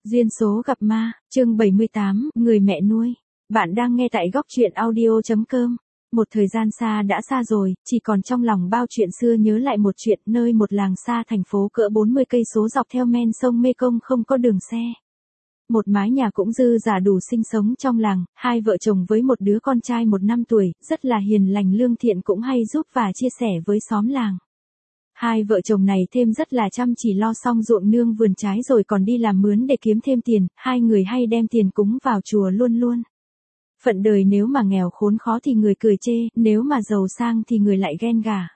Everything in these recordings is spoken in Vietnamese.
Duyên số gặp ma, chương 78, người mẹ nuôi. Bạn đang nghe tại góc truyện audio.com. Một thời gian xa đã xa rồi, chỉ còn trong lòng bao chuyện xưa nhớ lại một chuyện nơi một làng xa thành phố cỡ 40 cây số dọc theo men sông Mekong không có đường xe. Một mái nhà cũng dư giả đủ sinh sống trong làng, hai vợ chồng với một đứa con trai 1 năm tuổi, rất là hiền lành lương thiện cũng hay giúp và chia sẻ với xóm làng. Hai vợ chồng này thêm rất là chăm chỉ lo xong ruộng nương vườn trái rồi còn đi làm mướn để kiếm thêm tiền, hai người hay đem tiền cúng vào chùa luôn luôn. Phận đời nếu mà nghèo khốn khó thì người cười chê, nếu mà giàu sang thì người lại ghen gà.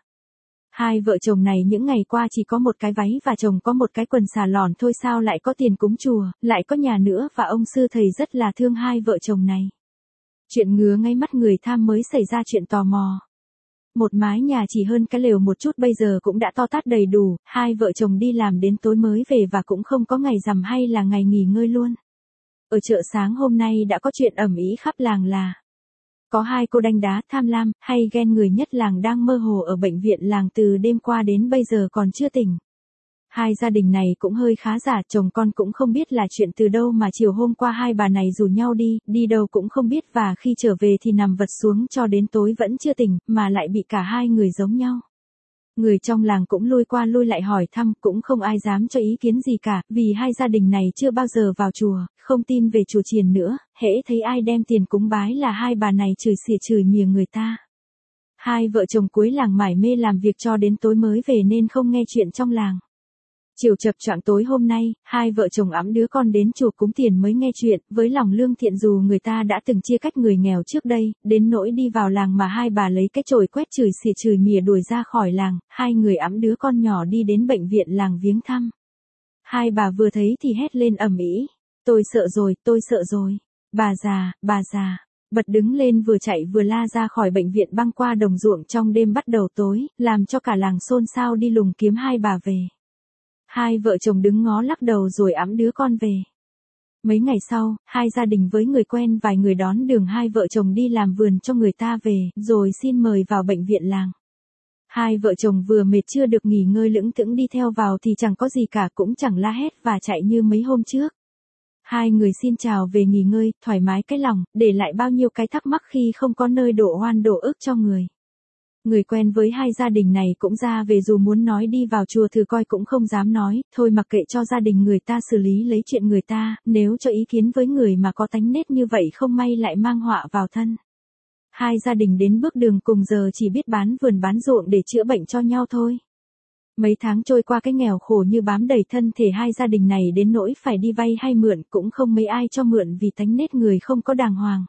Hai vợ chồng này những ngày qua chỉ có một cái váy và chồng có một cái quần xà lòn thôi sao lại có tiền cúng chùa, lại có nhà nữa và ông sư thầy rất là thương hai vợ chồng này. Chuyện ngứa ngay mắt người tham mới xảy ra chuyện tò mò. Một mái nhà chỉ hơn cái lều một chút bây giờ cũng đã to tát đầy đủ, hai vợ chồng đi làm đến tối mới về và cũng không có ngày rằm hay là ngày nghỉ ngơi luôn. Ở chợ sáng hôm nay đã có chuyện ầm ĩ khắp làng là có hai cô đanh đá tham lam hay ghen người nhất làng đang mơ hồ ở bệnh viện làng từ đêm qua đến bây giờ còn chưa tỉnh. Hai gia đình này cũng hơi khá giả, chồng con cũng không biết là chuyện từ đâu mà chiều hôm qua hai bà này rủ nhau đi đâu cũng không biết và khi trở về thì nằm vật xuống cho đến tối vẫn chưa tỉnh, mà lại bị cả hai người giống nhau. Người trong làng cũng lui qua lui lại hỏi thăm, cũng không ai dám cho ý kiến gì cả, vì hai gia đình này chưa bao giờ vào chùa, không tin về chùa chiền nữa, hễ thấy ai đem tiền cúng bái là hai bà này chửi xỉa chửi mỉa người ta. Hai vợ chồng cuối làng mải mê làm việc cho đến tối mới về nên không nghe chuyện trong làng. Chiều chập choạng tối hôm nay, hai vợ chồng ẵm đứa con đến chùa cúng tiền mới nghe chuyện, với lòng lương thiện dù người ta đã từng chia cách người nghèo trước đây, đến nỗi đi vào làng mà hai bà lấy cái chổi quét chửi xỉa chửi mỉa đuổi ra khỏi làng, hai người ẵm đứa con nhỏ đi đến bệnh viện làng viếng thăm. Hai bà vừa thấy thì hét lên ầm ĩ, tôi sợ rồi, bà già. Bật đứng lên vừa chạy vừa la ra khỏi bệnh viện băng qua đồng ruộng trong đêm bắt đầu tối, làm cho cả làng xôn xao đi lùng kiếm hai bà về. Hai vợ chồng đứng ngó lắc đầu rồi ẵm đứa con về. Mấy ngày sau, hai gia đình với người quen vài người đón đường hai vợ chồng đi làm vườn cho người ta về, rồi xin mời vào bệnh viện làng. Hai vợ chồng vừa mệt chưa được nghỉ ngơi lững thững đi theo vào thì chẳng có gì cả, cũng chẳng la hét và chạy như mấy hôm trước. Hai người xin chào về nghỉ ngơi, thoải mái cái lòng, để lại bao nhiêu cái thắc mắc khi không có nơi đổ oan đổ ức cho người. Người quen với hai gia đình này cũng ra về dù muốn nói đi vào chùa thử coi cũng không dám nói, thôi mặc kệ cho gia đình người ta xử lý lấy chuyện người ta, nếu cho ý kiến với người mà có tánh nết như vậy không may lại mang họa vào thân. Hai gia đình đến bước đường cùng giờ chỉ biết bán vườn bán ruộng để chữa bệnh cho nhau thôi. Mấy tháng trôi qua cái nghèo khổ như bám đầy thân thể hai gia đình này đến nỗi phải đi vay hay mượn cũng không mấy ai cho mượn vì tánh nết người không có đàng hoàng.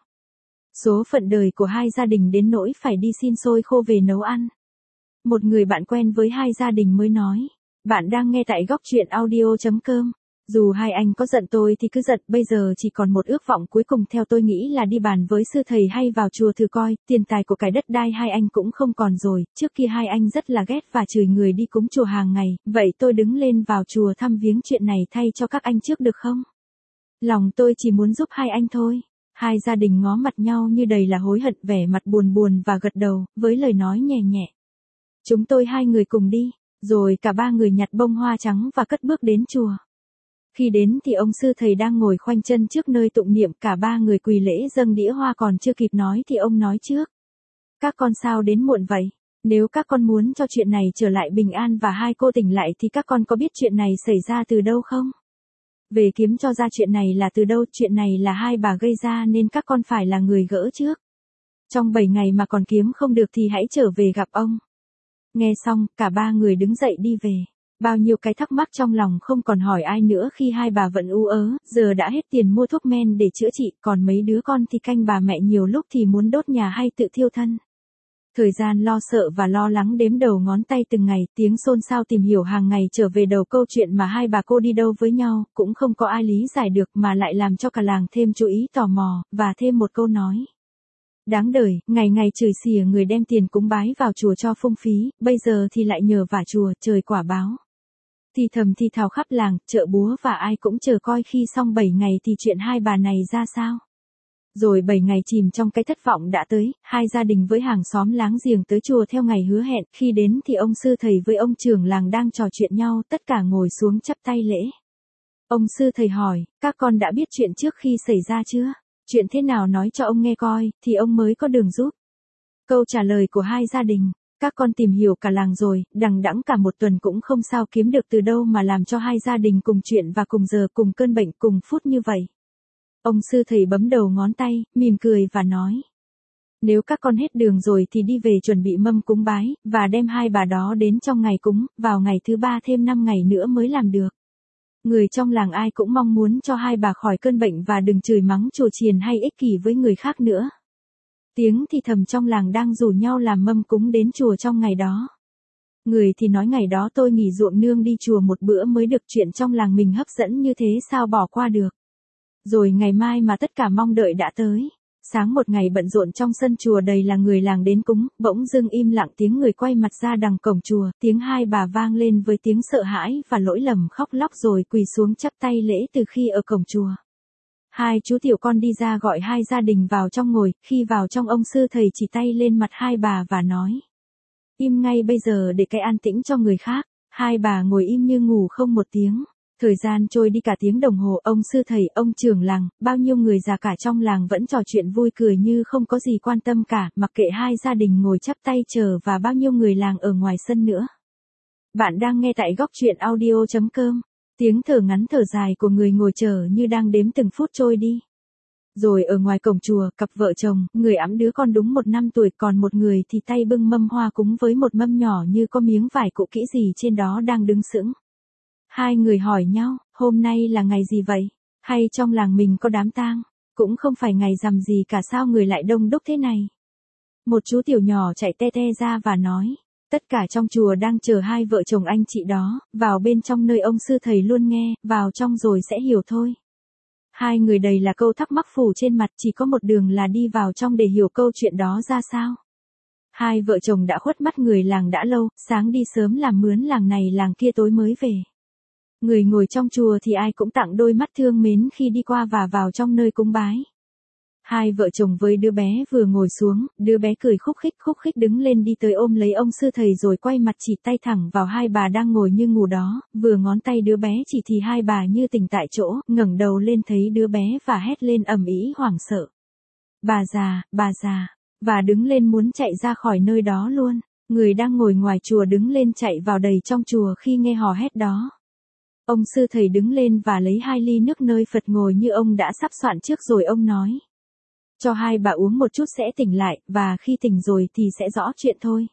Số phận đời của hai gia đình đến nỗi phải đi xin xôi khô về nấu ăn. Một người bạn quen với hai gia đình mới nói, bạn đang nghe tại góc truyện audio.com. Dù hai anh có giận tôi thì cứ giận, bây giờ chỉ còn một ước vọng cuối cùng theo tôi nghĩ là đi bàn với sư thầy hay vào chùa thử coi, tiền tài của cái đất đai hai anh cũng không còn rồi, trước kia hai anh rất là ghét và chửi người đi cúng chùa hàng ngày, vậy tôi đứng lên vào chùa thăm viếng chuyện này thay cho các anh trước được không? Lòng tôi chỉ muốn giúp hai anh thôi. Hai gia đình ngó mặt nhau như đầy là hối hận, vẻ mặt buồn buồn và gật đầu, với lời nói nhẹ nhẹ. Chúng tôi hai người cùng đi, rồi cả ba người nhặt bông hoa trắng và cất bước đến chùa. Khi đến thì ông sư thầy đang ngồi khoanh chân trước nơi tụng niệm, cả ba người quỳ lễ dâng đĩa hoa còn chưa kịp nói thì ông nói trước. Các con sao đến muộn vậy? Nếu các con muốn cho chuyện này trở lại bình an và hai cô tỉnh lại thì các con có biết chuyện này xảy ra từ đâu không? Về kiếm cho ra chuyện này là từ đâu, chuyện này là hai bà gây ra nên các con phải là người gỡ trước. Trong 7 ngày mà còn kiếm không được thì hãy trở về gặp ông. Nghe xong, cả ba người đứng dậy đi về. Bao nhiêu cái thắc mắc trong lòng không còn hỏi ai nữa khi hai bà vẫn ú ớ, giờ đã hết tiền mua thuốc men để chữa trị, còn mấy đứa con thì canh bà mẹ nhiều lúc thì muốn đốt nhà hay tự thiêu thân. Thời gian lo sợ và lo lắng đếm đầu ngón tay từng ngày, tiếng xôn xao tìm hiểu hàng ngày trở về đầu câu chuyện mà hai bà cô đi đâu với nhau, cũng không có ai lý giải được mà lại làm cho cả làng thêm chú ý tò mò, và thêm một câu nói. Đáng đời, ngày ngày chửi xỉa người đem tiền cúng bái vào chùa cho phung phí, bây giờ thì lại nhờ vả chùa, trời quả báo. Thì thầm thì thào khắp làng, chợ búa và ai cũng chờ coi khi xong 7 ngày thì chuyện hai bà này ra sao. Rồi 7 ngày chìm trong cái thất vọng đã tới, hai gia đình với hàng xóm láng giềng tới chùa theo ngày hứa hẹn, khi đến thì ông sư thầy với ông trưởng làng đang trò chuyện nhau, tất cả ngồi xuống chắp tay lễ. Ông sư thầy hỏi, các con đã biết chuyện trước khi xảy ra chưa? Chuyện thế nào nói cho ông nghe coi, thì ông mới có đường giúp. Câu trả lời của hai gia đình, các con tìm hiểu cả làng rồi, đằng đẵng cả một tuần cũng không sao kiếm được từ đâu mà làm cho hai gia đình cùng chuyện và cùng giờ cùng cơn bệnh cùng phút như vậy. Ông sư thầy bấm đầu ngón tay, mỉm cười và nói. Nếu các con hết đường rồi thì đi về chuẩn bị mâm cúng bái, và đem hai bà đó đến trong ngày cúng, vào ngày thứ 3 thêm 5 ngày nữa mới làm được. Người trong làng ai cũng mong muốn cho hai bà khỏi cơn bệnh và đừng chửi mắng chùa chiền hay ích kỷ với người khác nữa. Tiếng thì thầm trong làng đang rủ nhau làm mâm cúng đến chùa trong ngày đó. Người thì nói ngày đó tôi nghỉ ruộng nương đi chùa một bữa mới được, chuyện trong làng mình hấp dẫn như thế sao bỏ qua được. Rồi ngày mai mà tất cả mong đợi đã tới. Sáng một ngày bận rộn trong sân chùa đầy là người làng đến cúng, bỗng dưng im lặng, tiếng người quay mặt ra đằng cổng chùa, tiếng hai bà vang lên với tiếng sợ hãi và lỗi lầm khóc lóc rồi quỳ xuống chắp tay lễ từ khi ở cổng chùa. Hai chú tiểu con đi ra gọi hai gia đình vào trong ngồi, khi vào trong ông sư thầy chỉ tay lên mặt hai bà và nói. Im ngay bây giờ để cái an tĩnh cho người khác. Hai bà ngồi im như ngủ không một tiếng. Thời gian trôi đi cả tiếng đồng hồ, ông sư thầy, ông trưởng làng, bao nhiêu người già cả trong làng vẫn trò chuyện vui cười như không có gì quan tâm cả, mặc kệ hai gia đình ngồi chắp tay chờ và bao nhiêu người làng ở ngoài sân nữa. Bạn đang nghe tại góc truyện audio.com. Tiếng thở ngắn thở dài của người ngồi chờ như đang đếm từng phút trôi đi. Rồi ở ngoài cổng chùa, cặp vợ chồng, người ẵm đứa con đúng 1 năm tuổi, còn một người thì tay bưng mâm hoa cúng với một mâm nhỏ như có miếng vải cũ kỹ gì trên đó đang đứng sững. Hai người hỏi nhau, hôm nay là ngày gì vậy? Hay trong làng mình có đám tang? Cũng không phải ngày rằm gì cả, sao người lại đông đúc thế này? Một chú tiểu nhỏ chạy te te ra và nói, tất cả trong chùa đang chờ hai vợ chồng anh chị đó, vào bên trong nơi ông sư thầy luôn nghe, vào trong rồi sẽ hiểu thôi. Hai người đầy là câu thắc mắc phủ trên mặt, chỉ có một đường là đi vào trong để hiểu câu chuyện đó ra sao. Hai vợ chồng đã khuất mắt người làng đã lâu, sáng đi sớm làm mướn làng này làng kia tối mới về. Người ngồi trong chùa thì ai cũng tặng đôi mắt thương mến khi đi qua và vào trong nơi cúng bái. Hai vợ chồng với đứa bé vừa ngồi xuống, đứa bé cười khúc khích đứng lên đi tới ôm lấy ông sư thầy rồi quay mặt chỉ tay thẳng vào hai bà đang ngồi như ngủ đó, vừa ngón tay đứa bé chỉ thì hai bà như tỉnh tại chỗ, ngẩng đầu lên thấy đứa bé và hét lên ầm ĩ hoảng sợ. Bà già, và đứng lên muốn chạy ra khỏi nơi đó luôn. Người đang ngồi ngoài chùa đứng lên chạy vào đầy trong chùa khi nghe hò hét đó. Ông sư thầy đứng lên và lấy 2 ly nước nơi Phật ngồi như ông đã sắp soạn trước rồi ông nói. Cho hai bà uống một chút sẽ tỉnh lại, và khi tỉnh rồi thì sẽ rõ chuyện thôi.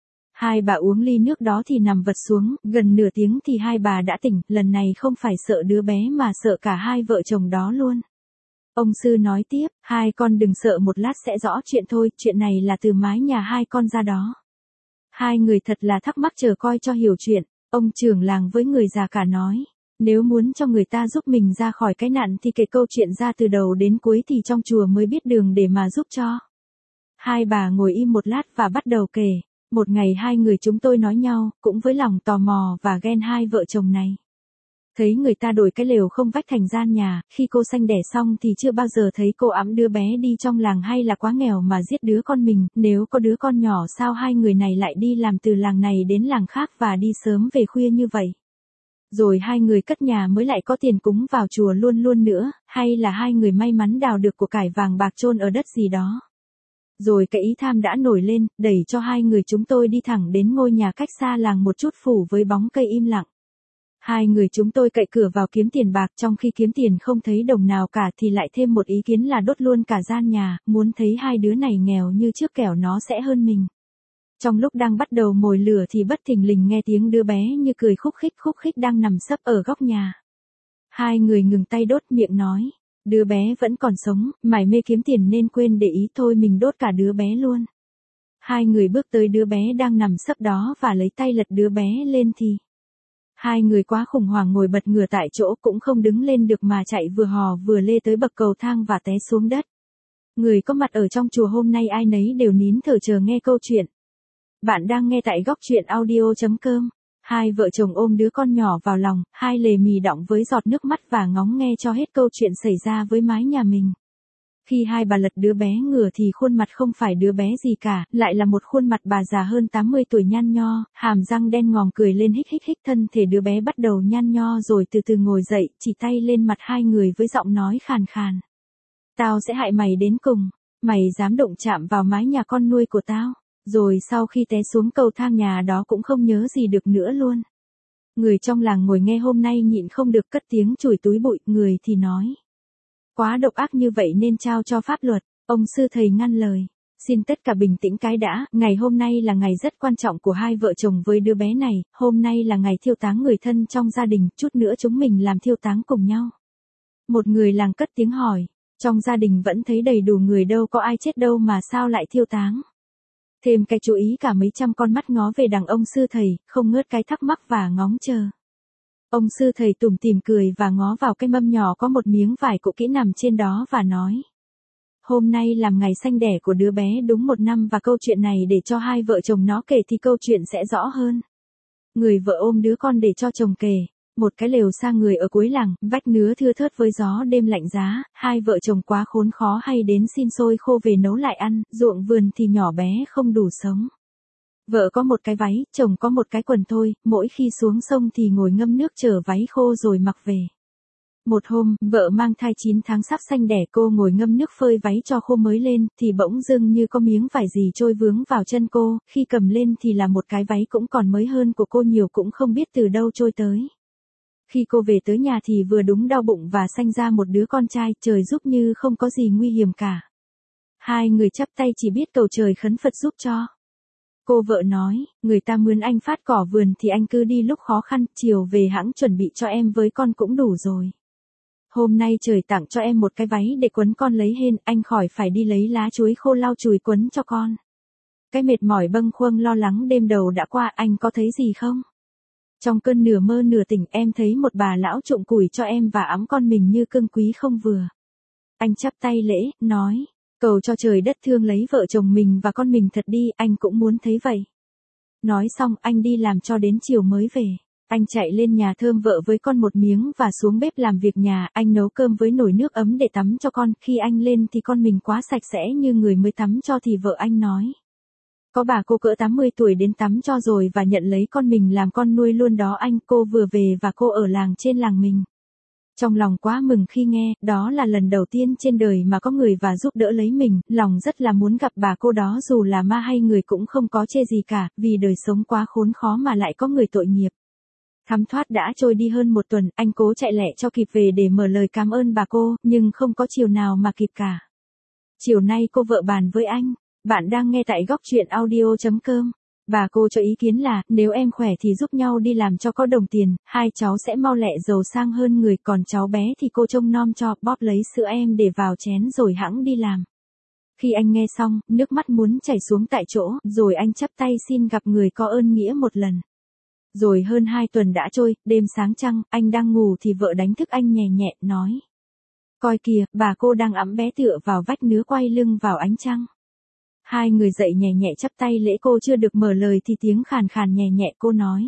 Hai bà uống ly nước đó thì nằm vật xuống, gần nửa tiếng thì hai bà đã tỉnh, lần này không phải sợ đứa bé mà sợ cả hai vợ chồng đó luôn. Ông sư nói tiếp, hai con đừng sợ, một lát sẽ rõ chuyện thôi, chuyện này là từ mái nhà hai con ra đó. Hai người thật là thắc mắc chờ coi cho hiểu chuyện. Ông trưởng làng với người già cả nói, nếu muốn cho người ta giúp mình ra khỏi cái nạn thì kể câu chuyện ra từ đầu đến cuối thì trong chùa mới biết đường để mà giúp cho. Hai bà ngồi im một lát và bắt đầu kể, một ngày hai người chúng tôi nói nhau, cũng với lòng tò mò và ghen hai vợ chồng này. Thấy người ta đổi cái lều không vách thành gian nhà, khi cô sanh đẻ xong thì chưa bao giờ thấy cô ẵm đứa bé đi trong làng, hay là quá nghèo mà giết đứa con mình, nếu có đứa con nhỏ sao hai người này lại đi làm từ làng này đến làng khác và đi sớm về khuya như vậy. Rồi hai người cất nhà mới lại có tiền cúng vào chùa luôn nữa, hay là hai người may mắn đào được của cải vàng bạc chôn ở đất gì đó. Rồi cái ý tham đã nổi lên, đẩy cho hai người chúng tôi đi thẳng đến ngôi nhà cách xa làng một chút phủ với bóng cây im lặng. Hai người chúng tôi cậy cửa vào kiếm tiền bạc, trong khi kiếm tiền không thấy đồng nào cả thì lại thêm một ý kiến là đốt luôn cả gian nhà, muốn thấy hai đứa này nghèo như trước kẻo nó sẽ hơn mình. Trong lúc đang bắt đầu mồi lửa thì bất thình lình nghe tiếng đứa bé như cười khúc khích đang nằm sấp ở góc nhà. Hai người ngừng tay đốt, miệng nói, đứa bé vẫn còn sống, mải mê kiếm tiền nên quên để ý, thôi mình đốt cả đứa bé luôn. Hai người bước tới đứa bé đang nằm sấp đó và lấy tay lật đứa bé lên thì hai người quá khủng hoảng ngồi bật ngửa tại chỗ, cũng không đứng lên được mà chạy vừa hò vừa lê tới bậc cầu thang và té xuống đất. Người có mặt ở trong chùa hôm nay ai nấy đều nín thở chờ nghe câu chuyện. Bạn đang nghe tại góc truyện audio.com. Hai vợ chồng ôm đứa con nhỏ vào lòng, hai lề mì đọng với giọt nước mắt và ngóng nghe cho hết câu chuyện xảy ra với mái nhà mình. Khi hai bà lật đứa bé ngửa thì khuôn mặt không phải đứa bé gì cả, lại là một khuôn mặt bà già hơn 80 tuổi nhăn nho, hàm răng đen ngòm cười lên hích hích hích, thân thể đứa bé bắt đầu nhăn nho rồi từ từ ngồi dậy, chỉ tay lên mặt hai người với giọng nói khàn khàn. Tao sẽ hại mày đến cùng, mày dám động chạm vào mái nhà con nuôi của tao. Rồi sau khi té xuống cầu thang nhà đó cũng không nhớ gì được nữa luôn. Người trong làng ngồi nghe hôm nay nhịn không được cất tiếng chửi túi bụi, người thì nói. Quá độc ác như vậy nên trao cho pháp luật, ông sư thầy ngăn lời. Xin tất cả bình tĩnh cái đã, ngày hôm nay là ngày rất quan trọng của hai vợ chồng với đứa bé này, hôm nay là ngày thiêu táng người thân trong gia đình, chút nữa chúng mình làm thiêu táng cùng nhau. Một người làng cất tiếng hỏi, trong gia đình vẫn thấy đầy đủ người đâu có ai chết đâu mà sao lại thiêu táng. Thêm cái chú ý cả mấy trăm con mắt ngó về đằng ông sư thầy, không ngớt cái thắc mắc và ngóng chờ. Ông sư thầy tủm tỉm cười và ngó vào cái mâm nhỏ có một miếng vải cũ kỹ nằm trên đó và nói. Hôm nay làm ngày sanh đẻ của đứa bé đúng 1 năm và câu chuyện này để cho hai vợ chồng nó kể thì câu chuyện sẽ rõ hơn. Người vợ ôm đứa con để cho chồng kể. Một cái lều xa người ở cuối làng, vách nứa thưa thớt với gió đêm lạnh giá, hai vợ chồng quá khốn khó hay đến xin xôi khô về nấu lại ăn, ruộng vườn thì nhỏ bé không đủ sống. Vợ có một cái váy, chồng có một cái quần thôi, mỗi khi xuống sông thì ngồi ngâm nước chở váy khô rồi mặc về. Một hôm, vợ mang thai 9 tháng sắp sanh đẻ, cô ngồi ngâm nước phơi váy cho khô mới lên, thì bỗng dưng như có miếng vải gì trôi vướng vào chân cô, khi cầm lên thì là một cái váy cũng còn mới hơn của cô nhiều, cũng không biết từ đâu trôi tới. Khi cô về tới nhà thì vừa đúng đau bụng và sanh ra một đứa con trai, trời giúp như không có gì nguy hiểm cả. Hai người chắp tay chỉ biết cầu trời khấn Phật giúp cho. Cô vợ nói, người ta mướn anh phát cỏ vườn thì anh cứ đi lúc khó khăn, chiều về hãng chuẩn bị cho em với con cũng đủ rồi. Hôm nay trời tặng cho em một cái váy để quấn con lấy hên, anh khỏi phải đi lấy lá chuối khô lau chùi quấn cho con. Cái mệt mỏi bâng khuâng lo lắng đêm đầu đã qua, anh có thấy gì không? Trong cơn nửa mơ nửa tỉnh em thấy một bà lão trụng củi cho em và ẵm con mình như cưng quý không vừa. Anh chắp tay lễ, nói, cầu cho trời đất thương lấy vợ chồng mình và con mình thật đi, anh cũng muốn thấy vậy. Nói xong anh đi làm cho đến chiều mới về. Anh chạy lên nhà thơm vợ với con một miếng và xuống bếp làm việc nhà, anh nấu cơm với nồi nước ấm để tắm cho con, khi anh lên thì con mình quá sạch sẽ như người mới tắm cho thì vợ anh nói. Có bà cô cỡ 80 tuổi đến tắm cho rồi và nhận lấy con mình làm con nuôi luôn đó anh, cô vừa về và cô ở làng trên làng mình. Trong lòng quá mừng khi nghe, đó là lần đầu tiên trên đời mà có người và giúp đỡ lấy mình, lòng rất là muốn gặp bà cô đó dù là ma hay người cũng không có chê gì cả, vì đời sống quá khốn khó mà lại có người tội nghiệp. Thấm thoát đã trôi đi hơn 1 tuần, anh cố chạy lẹ cho kịp về để mở lời cảm ơn bà cô, nhưng không có chiều nào mà kịp cả. Chiều nay cô vợ bàn với anh. Bạn đang nghe tại góc truyện audio.com. Bà cô cho ý kiến là, nếu em khỏe thì giúp nhau đi làm cho có đồng tiền, hai cháu sẽ mau lẹ giàu sang hơn người, còn cháu bé thì cô trông nom cho, bóp lấy sữa em để vào chén rồi hẵng đi làm. Khi anh nghe xong, nước mắt muốn chảy xuống tại chỗ, rồi anh chắp tay xin gặp người có ơn nghĩa một lần. Rồi hơn 2 tuần đã trôi, đêm sáng trăng, anh đang ngủ thì vợ đánh thức anh nhẹ nhẹ, nói. Coi kìa, bà cô đang ẵm bé tựa vào vách nứa quay lưng vào ánh trăng. Hai người dậy nhẹ nhẹ chắp tay lễ, cô chưa được mở lời thì tiếng khàn khàn nhẹ nhẹ cô nói.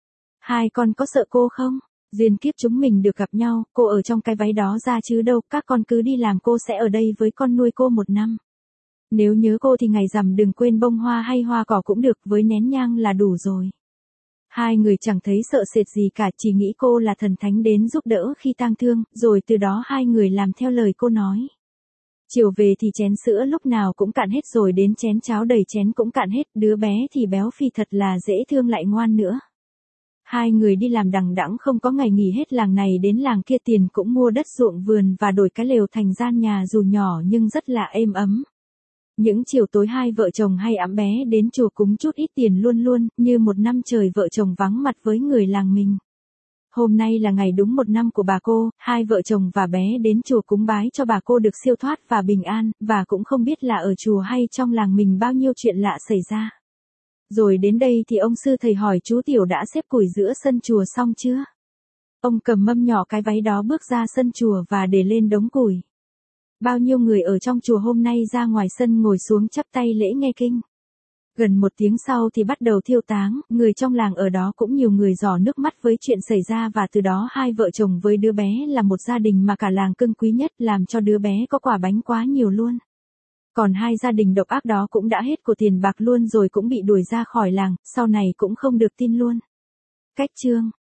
Hai con có sợ cô không? Duyên kiếp chúng mình được gặp nhau, cô ở trong cái váy đó ra chứ đâu, các con cứ đi làm, cô sẽ ở đây với con nuôi cô 1 năm. Nếu nhớ cô thì ngày rằm đừng quên bông hoa hay hoa cỏ cũng được, với nén nhang là đủ rồi. Hai người chẳng thấy sợ sệt gì cả, chỉ nghĩ cô là thần thánh đến giúp đỡ khi tang thương, rồi từ đó hai người làm theo lời cô nói. Chiều về thì chén sữa lúc nào cũng cạn hết, rồi đến chén cháo đầy chén cũng cạn hết, đứa bé thì béo phì thật là dễ thương lại ngoan nữa. Hai người đi làm đằng đẵng không có ngày nghỉ hết, làng này đến làng kia, tiền cũng mua đất ruộng vườn và đổi cái lều thành gian nhà dù nhỏ nhưng rất là êm ấm. Những chiều tối hai vợ chồng hay ẵm bé đến chùa cúng chút ít tiền luôn luôn, như 1 năm trời vợ chồng vắng mặt với người làng mình. Hôm nay là ngày đúng 1 năm của bà cô, hai vợ chồng và bé đến chùa cúng bái cho bà cô được siêu thoát và bình an, và cũng không biết là ở chùa hay trong làng mình bao nhiêu chuyện lạ xảy ra. Rồi đến đây thì ông sư thầy hỏi chú Tiểu đã xếp củi giữa sân chùa xong chưa? Ông cầm mâm nhỏ cái váy đó bước ra sân chùa và để lên đống củi. Bao nhiêu người ở trong chùa hôm nay ra ngoài sân ngồi xuống chắp tay lễ nghe kinh. Gần 1 tiếng sau thì bắt đầu thiêu táng, người trong làng ở đó cũng nhiều người rỏ nước mắt với chuyện xảy ra và từ đó hai vợ chồng với đứa bé là một gia đình mà cả làng cưng quý nhất làm cho đứa bé có quả bánh quá nhiều luôn. Còn hai gia đình độc ác đó cũng đã hết của tiền bạc luôn rồi cũng bị đuổi ra khỏi làng, sau này cũng không được tin luôn. Cách chương